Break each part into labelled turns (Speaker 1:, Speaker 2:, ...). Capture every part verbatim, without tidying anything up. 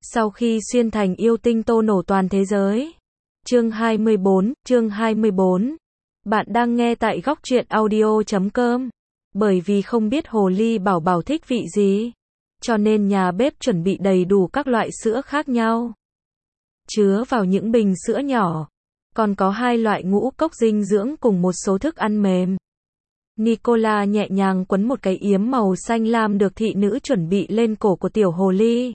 Speaker 1: Sau khi xuyên thành yêu tinh tô nổ toàn thế giới. Chương hai mươi bốn, chương hai mươi bốn. Bạn đang nghe tại góc truyện audio chấm com. Bởi vì không biết hồ ly bảo bảo thích vị gì, cho nên nhà bếp chuẩn bị đầy đủ các loại sữa khác nhau, chứa vào những bình sữa nhỏ. Còn có hai loại ngũ cốc dinh dưỡng cùng một số thức ăn mềm. Nicola nhẹ nhàng quấn một cái yếm màu xanh lam được thị nữ chuẩn bị lên cổ của tiểu hồ ly.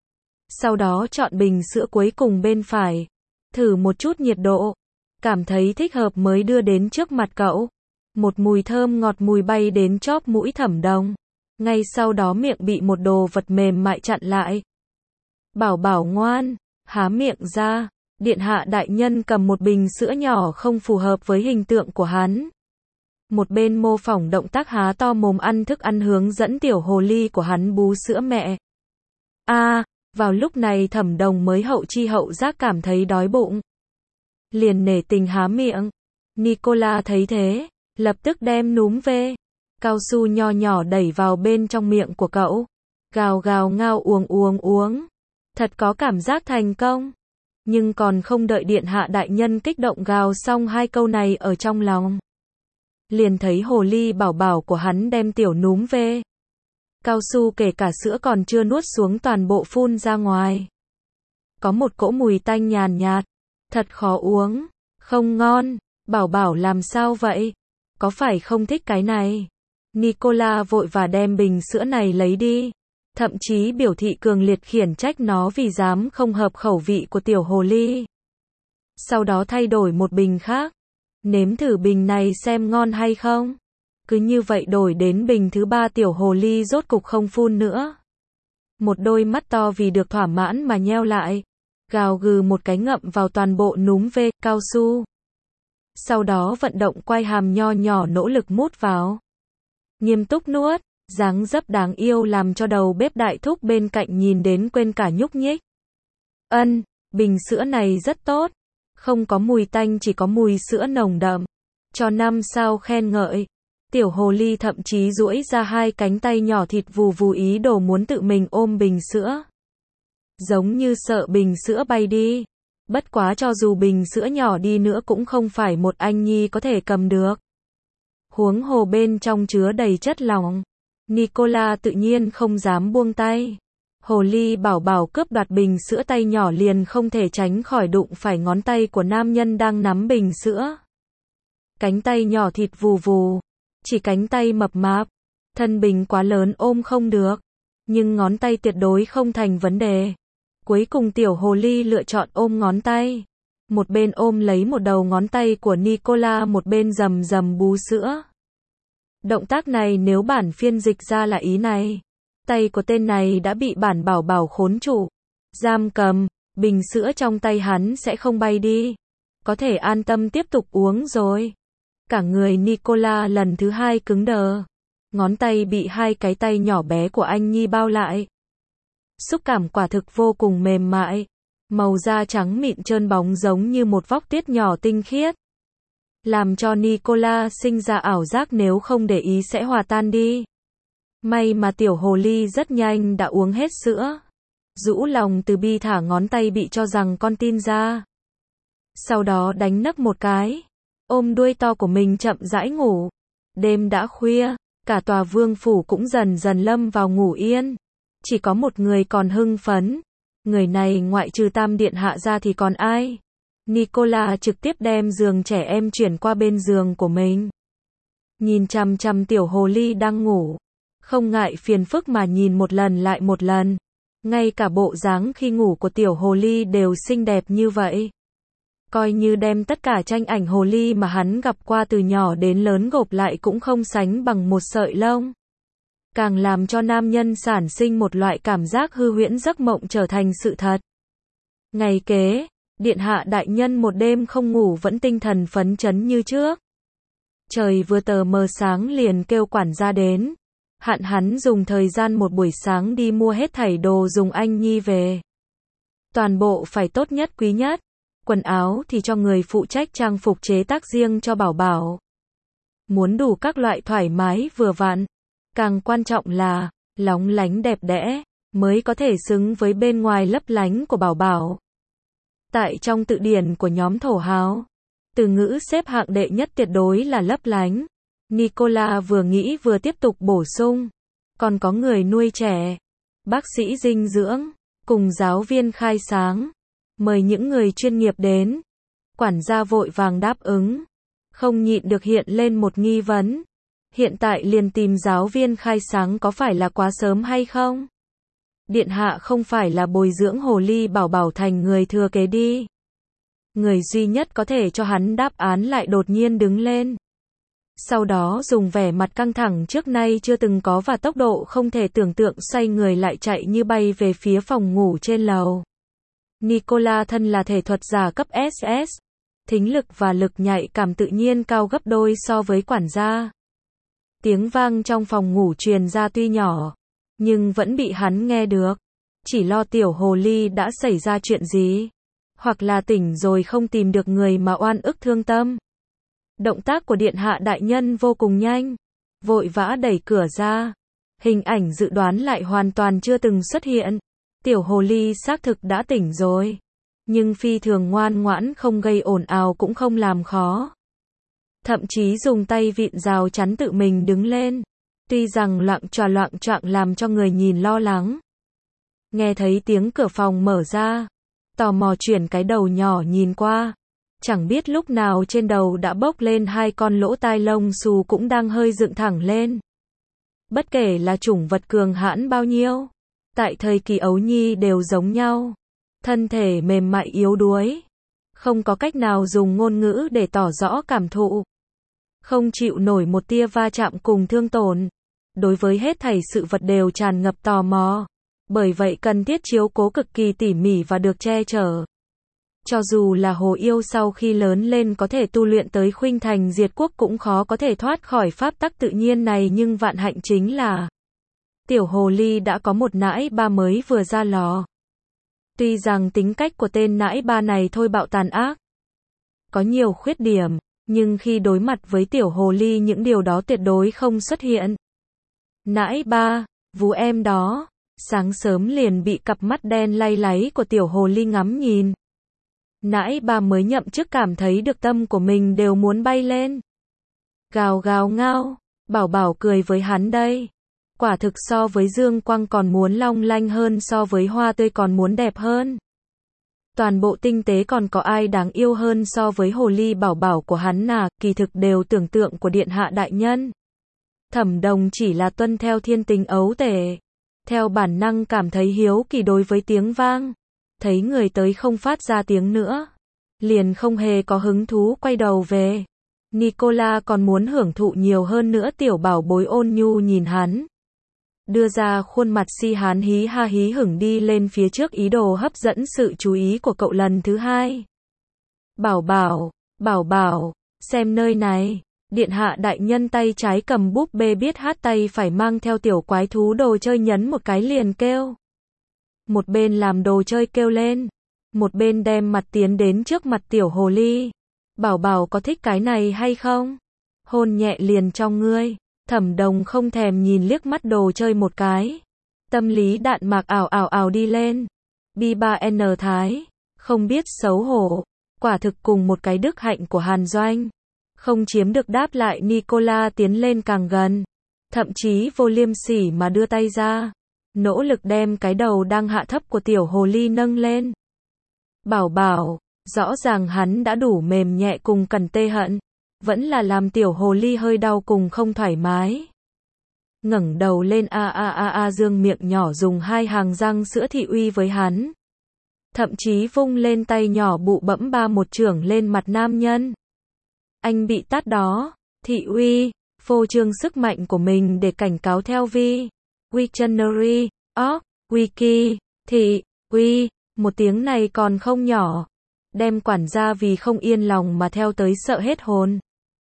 Speaker 1: Sau đó chọn bình sữa cuối cùng bên phải, thử một chút nhiệt độ, cảm thấy thích hợp mới đưa đến trước mặt cậu. Một mùi thơm ngọt mùi bay đến chóp mũi Thẩm Đồng. Ngay sau đó miệng bị một đồ vật mềm mại chặn lại. Bảo bảo ngoan, há miệng ra. Điện hạ đại nhân cầm một bình sữa nhỏ không phù hợp với hình tượng của hắn. Một bên mô phỏng động tác há to mồm ăn thức ăn hướng dẫn tiểu hồ ly của hắn bú sữa mẹ. A, à, vào lúc này Thẩm Đồng mới hậu chi hậu giác cảm thấy đói bụng. Liền nể tình há miệng. Nicola thấy thế, lập tức đem núm về cao su nho nhỏ đẩy vào bên trong miệng của cậu. Gào gào ngao uống uống uống. Thật có cảm giác thành công. Nhưng còn không đợi điện hạ đại nhân kích động gào xong hai câu này ở trong lòng, liền thấy hồ ly bảo bảo của hắn đem tiểu núm về cao su kể cả sữa còn chưa nuốt xuống toàn bộ phun ra ngoài. Có một cỗ mùi tanh nhàn nhạt, thật khó uống, không ngon. Bảo bảo làm sao vậy? Có phải không thích cái này? Nicola vội và đem bình sữa này lấy đi. Thậm chí biểu thị cường liệt khiển trách nó vì dám không hợp khẩu vị của tiểu hồ ly. Sau đó thay đổi một bình khác. Nếm thử bình này xem ngon hay không. Cứ như vậy đổi đến bình thứ ba tiểu hồ ly rốt cục không phun nữa. Một đôi mắt to vì được thỏa mãn mà nheo lại. Gào gừ một cái ngậm vào toàn bộ núm vê cao su. Sau đó vận động quay hàm nho nhỏ nỗ lực mút vào. Nghiêm túc nuốt. Dáng dấp đáng yêu làm cho đầu bếp đại thúc bên cạnh nhìn đến quên cả nhúc nhích. Ân, bình sữa này rất tốt. Không có mùi tanh chỉ có mùi sữa nồng đậm. Cho năm sao khen ngợi. Tiểu hồ ly thậm chí duỗi ra hai cánh tay nhỏ thịt vù vù ý đồ muốn tự mình ôm bình sữa. Giống như sợ bình sữa bay đi. Bất quá cho dù bình sữa nhỏ đi nữa cũng không phải một anh nhi có thể cầm được. Huống hồ bên trong chứa đầy chất lỏng. Nicola tự nhiên không dám buông tay. Hồ ly bảo bảo cướp đoạt bình sữa tay nhỏ liền không thể tránh khỏi đụng phải ngón tay của nam nhân đang nắm bình sữa. Cánh tay nhỏ thịt vù vù. Chỉ cánh tay mập mạp. Thân bình quá lớn ôm không được. Nhưng ngón tay tuyệt đối không thành vấn đề. Cuối cùng tiểu hồ ly lựa chọn ôm ngón tay. Một bên ôm lấy một đầu ngón tay của Nicola, một bên rầm rầm bú sữa. Động tác này nếu bản phiên dịch ra là ý này. Tay của tên này đã bị bản bảo bảo khốn trụ. Giam cầm, bình sữa trong tay hắn sẽ không bay đi. Có thể an tâm tiếp tục uống rồi. Cả người Nicola lần thứ hai cứng đờ. Ngón tay bị hai cái tay nhỏ bé của anh nhi bao lại. Xúc cảm quả thực vô cùng mềm mại. Màu da trắng mịn trơn bóng giống như một vóc tiết nhỏ tinh khiết. Làm cho Nicola sinh ra ảo giác nếu không để ý sẽ hòa tan đi. May mà tiểu hồ ly rất nhanh đã uống hết sữa. Rũ lòng từ bi thả ngón tay bị cho rằng con tin ra. Sau đó đánh nấc một cái. Ôm đuôi to của mình chậm rãi ngủ. Đêm đã khuya, cả tòa vương phủ cũng dần dần lâm vào ngủ yên. Chỉ có một người còn hưng phấn. Người này ngoại trừ Tam điện hạ ra thì còn ai? Nicola trực tiếp đem giường trẻ em chuyển qua bên giường của mình. Nhìn chằm chằm tiểu hồ ly đang ngủ. Không ngại phiền phức mà nhìn một lần lại một lần. Ngay cả bộ dáng khi ngủ của tiểu hồ ly đều xinh đẹp như vậy. Coi như đem tất cả tranh ảnh hồ ly mà hắn gặp qua từ nhỏ đến lớn gộp lại cũng không sánh bằng một sợi lông. Càng làm cho nam nhân sản sinh một loại cảm giác hư huyễn giấc mộng trở thành sự thật. Ngày kế, điện hạ đại nhân một đêm không ngủ vẫn tinh thần phấn chấn như trước. Trời vừa tờ mờ sáng liền kêu quản gia đến. Hạn hắn dùng thời gian một buổi sáng đi mua hết thảy đồ dùng anh nhi về. Toàn bộ phải tốt nhất quý nhất. Quần áo thì cho người phụ trách trang phục chế tác riêng cho bảo bảo. Muốn đủ các loại thoải mái vừa vặn. Càng quan trọng là, lóng lánh đẹp đẽ. mới có thể xứng với bên ngoài lấp lánh của Bảo Bảo. Tại trong tự điển của nhóm thổ hào, từ ngữ xếp hạng đệ nhất tuyệt đối là lấp lánh. Nicola vừa nghĩ vừa tiếp tục bổ sung. Còn có người nuôi trẻ, bác sĩ dinh dưỡng, cùng giáo viên khai sáng. Mời những người chuyên nghiệp đến. Quản gia vội vàng đáp ứng. Không nhịn được hiện lên một nghi vấn. Hiện tại liền tìm giáo viên khai sáng có phải là quá sớm hay không? Điện hạ không phải là bồi dưỡng hồ ly Bảo Bảo thành người thừa kế đi. Người duy nhất có thể cho hắn đáp án lại đột nhiên đứng lên. Sau đó dùng vẻ mặt căng thẳng trước nay chưa từng có và tốc độ không thể tưởng tượng xoay người lại chạy như bay về phía phòng ngủ trên lầu. Nicola thân là thể thuật giả cấp ét ét, thính lực và lực nhạy cảm tự nhiên cao gấp đôi so với quản gia. Tiếng vang trong phòng ngủ truyền ra tuy nhỏ, nhưng vẫn bị hắn nghe được. Chỉ lo tiểu hồ ly đã xảy ra chuyện gì, hoặc là tỉnh rồi không tìm được người mà oan ức thương tâm. Động tác của điện hạ đại nhân vô cùng nhanh, vội vã đẩy cửa ra. Hình ảnh dự đoán lại hoàn toàn chưa từng xuất hiện. Tiểu hồ ly xác thực đã tỉnh rồi, nhưng phi thường ngoan ngoãn, không gây ồn ào cũng không làm khó. Thậm chí dùng tay vịn rào chắn tự mình đứng lên. Tuy rằng loạng choạng loạng choạng làm cho người nhìn lo lắng. Nghe thấy tiếng cửa phòng mở ra, tò mò chuyển cái đầu nhỏ nhìn qua. Chẳng biết lúc nào trên đầu đã bốc lên hai con lỗ tai lông xù cũng đang hơi dựng thẳng lên. Bất kể là chủng vật cường hãn bao nhiêu, tại thời kỳ ấu nhi đều giống nhau. Thân thể mềm mại yếu đuối, không có cách nào dùng ngôn ngữ để tỏ rõ cảm thụ. Không chịu nổi một tia va chạm cùng thương tổn. Đối với hết thảy sự vật đều tràn ngập tò mò. Bởi vậy cần thiết chiếu cố cực kỳ tỉ mỉ và được che chở. Cho dù là hồ yêu sau khi lớn lên có thể tu luyện tới khuynh thành diệt quốc cũng khó có thể thoát khỏi pháp tắc tự nhiên này, nhưng vạn hạnh chính là tiểu hồ ly đã có một nãi ba mới vừa ra lò. Tuy rằng tính cách của tên nãi ba này thôi bạo tàn ác, có nhiều khuyết điểm, nhưng khi đối mặt với tiểu hồ ly những điều đó tuyệt đối không xuất hiện. Nãi ba, vú em đó, sáng sớm liền bị cặp mắt đen lay láy của tiểu hồ ly ngắm nhìn. Nãi ba mới nhậm chức cảm thấy được tâm của mình đều muốn bay lên. Gào gào ngao, Bảo Bảo cười với hắn đây. Quả thực so với dương quang còn muốn long lanh hơn, so với hoa tươi còn muốn đẹp hơn. Toàn bộ tinh tế còn có ai đáng yêu hơn so với hồ ly Bảo Bảo của hắn à, kỳ thực đều tưởng tượng của điện hạ đại nhân. Thẩm Đồng chỉ là tuân theo thiên tính ấu tể, theo bản năng cảm thấy hiếu kỳ đối với tiếng vang. Thấy người tới không phát ra tiếng nữa, liền không hề có hứng thú quay đầu về. Nicola còn muốn hưởng thụ nhiều hơn nữa. Tiểu bảo bối ôn nhu nhìn hắn, đưa ra khuôn mặt si hán hí ha hí hửng đi lên phía trước, ý đồ hấp dẫn sự chú ý của cậu lần thứ hai. Bảo Bảo, Bảo Bảo, xem nơi này. Điện hạ đại nhân tay trái cầm búp bê biết hát, tay phải mang theo tiểu quái thú đồ chơi, nhấn một cái liền kêu. Một bên làm đồ chơi kêu lên, một bên đem mặt tiến đến trước mặt tiểu hồ ly. Bảo Bảo có thích cái này hay không? Hôn nhẹ liền trong ngươi. Thẩm Đồng không thèm nhìn liếc mắt đồ chơi một cái. Tâm lý đạn mạc ảo ảo ảo đi lên. Bi ba N Thái, không biết xấu hổ. Quả thực cùng một cái đức hạnh của Hàn Doanh. Không chiếm được đáp lại, Nicola tiến lên càng gần. Thậm chí vô liêm sỉ mà đưa tay ra, nỗ lực đem cái đầu đang hạ thấp của tiểu hồ ly nâng lên. Bảo Bảo, rõ ràng hắn đã đủ mềm nhẹ cùng cần tê hận, vẫn là làm tiểu hồ ly hơi đau cùng không thoải mái. Ngẩng đầu lên a a a a dương miệng nhỏ dùng hai hàng răng sữa thị uy với hắn. Thậm chí vung lên tay nhỏ bụ bẫm ba một chưởng lên mặt nam nhân. Anh bị tát đó. Thị uy, phô trương sức mạnh của mình để cảnh cáo theo vi. Wiktionary, org, wiki, thị, uy, một tiếng này còn không nhỏ. Đem quản gia vì không yên lòng mà theo tới sợ hết hồn.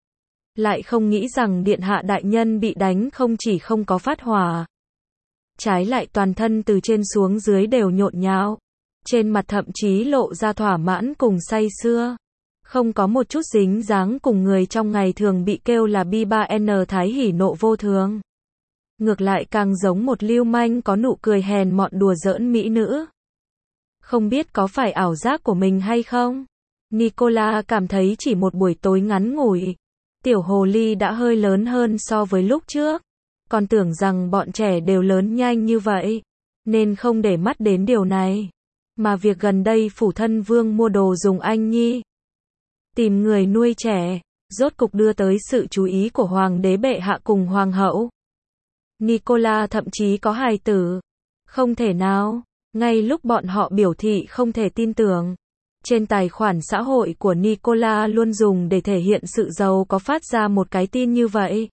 Speaker 1: Lại không nghĩ rằng điện hạ đại nhân bị đánh không chỉ không có phát hỏa, trái lại toàn thân từ trên xuống dưới đều nhộn nhạo. Trên mặt thậm chí lộ ra thỏa mãn cùng say sưa. Không có một chút dính dáng cùng người trong ngày thường bị kêu là bi ba N Thái hỉ nộ vô thường. ngược lại càng giống một lưu manh có nụ cười hèn mọn đùa giỡn mỹ nữ. Không biết có phải ảo giác của mình hay không? Nicola cảm thấy chỉ một buổi tối ngắn ngủi, tiểu hồ ly đã hơi lớn hơn so với lúc trước. Còn tưởng rằng bọn trẻ đều lớn nhanh như vậy, nên không để mắt đến điều này. Mà việc gần đây phủ thân vương mua đồ dùng anh nhi, tìm người nuôi trẻ, rốt cục đưa tới sự chú ý của hoàng đế bệ hạ cùng hoàng hậu. Nicola thậm chí có hài tử. Không thể nào. Ngay lúc bọn họ biểu thị không thể tin tưởng, trên tài khoản xã hội của Nicola luôn dùng để thể hiện sự giàu có phát ra một cái tin như vậy.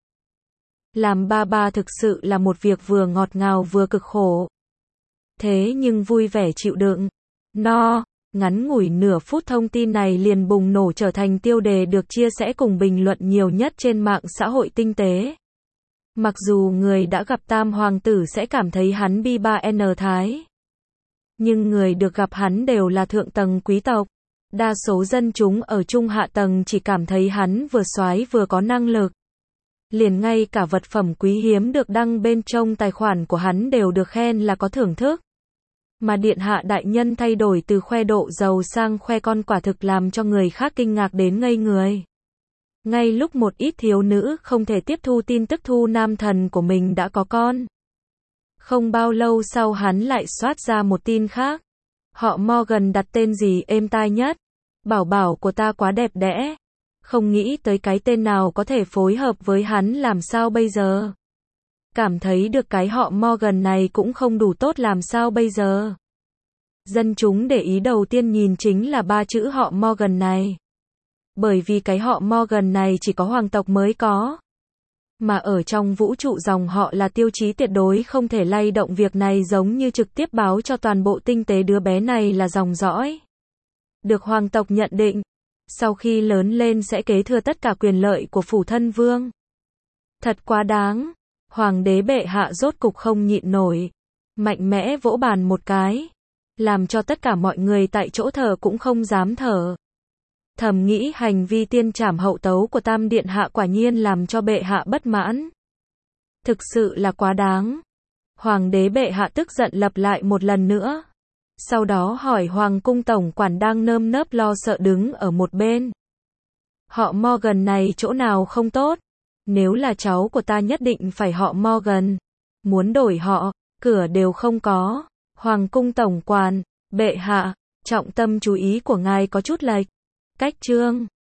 Speaker 1: Làm ba ba thực sự là một việc vừa ngọt ngào vừa cực khổ. Thế nhưng vui vẻ chịu đựng. No, ngắn ngủi nửa phút thông tin này liền bùng nổ trở thành tiêu đề được chia sẻ cùng bình luận nhiều nhất trên mạng xã hội tinh tế. Mặc dù người đã gặp tam hoàng tử sẽ cảm thấy hắn bi ba n thái, nhưng người được gặp hắn đều là thượng tầng quý tộc. Đa số dân chúng ở trung hạ tầng chỉ cảm thấy hắn vừa soái vừa có năng lực. Liền ngay cả vật phẩm quý hiếm được đăng bên trong tài khoản của hắn đều được khen là có thưởng thức. Mà điện hạ đại nhân thay đổi từ khoe độ giàu sang khoe con quả thực làm cho người khác kinh ngạc đến ngây người. Ngay lúc một ít thiếu nữ không thể tiếp thu tin tức thu nam thần của mình đã có con. Không bao lâu sau hắn lại soát ra một tin khác. Họ Morgan đặt tên gì êm tai nhất? Bảo bảo của ta quá đẹp đẽ. Không nghĩ tới cái tên nào có thể phối hợp với hắn làm sao bây giờ. Cảm thấy được cái họ Morgan này cũng không đủ tốt làm sao bây giờ. Dân chúng để ý đầu tiên nhìn chính là ba chữ họ Morgan này. Bởi vì cái họ Morgan này chỉ có hoàng tộc mới có. Mà ở trong vũ trụ dòng họ là tiêu chí tuyệt đối không thể lay động, việc này giống như trực tiếp báo cho toàn bộ tinh tế đứa bé này là dòng dõi. Được hoàng tộc nhận định, sau khi lớn lên sẽ kế thừa tất cả quyền lợi của phủ thân vương. Thật quá đáng, hoàng đế bệ hạ rốt cục không nhịn nổi. Mạnh mẽ vỗ bàn một cái, làm cho tất cả mọi người tại chỗ thở cũng không dám thở. Thầm nghĩ hành vi tiên trảm hậu tấu của tam điện hạ quả nhiên làm cho bệ hạ bất mãn. Thực sự là quá đáng. Hoàng đế bệ hạ tức giận lặp lại một lần nữa. Sau đó hỏi hoàng cung tổng quản đang nơm nớp lo sợ đứng ở một bên. Họ Morgan này chỗ nào không tốt? Nếu là cháu của ta nhất định phải họ Morgan. Muốn đổi họ, cửa đều không có. Hoàng cung tổng quản, bệ hạ, trọng tâm chú ý của ngài có chút lệch. Cách chương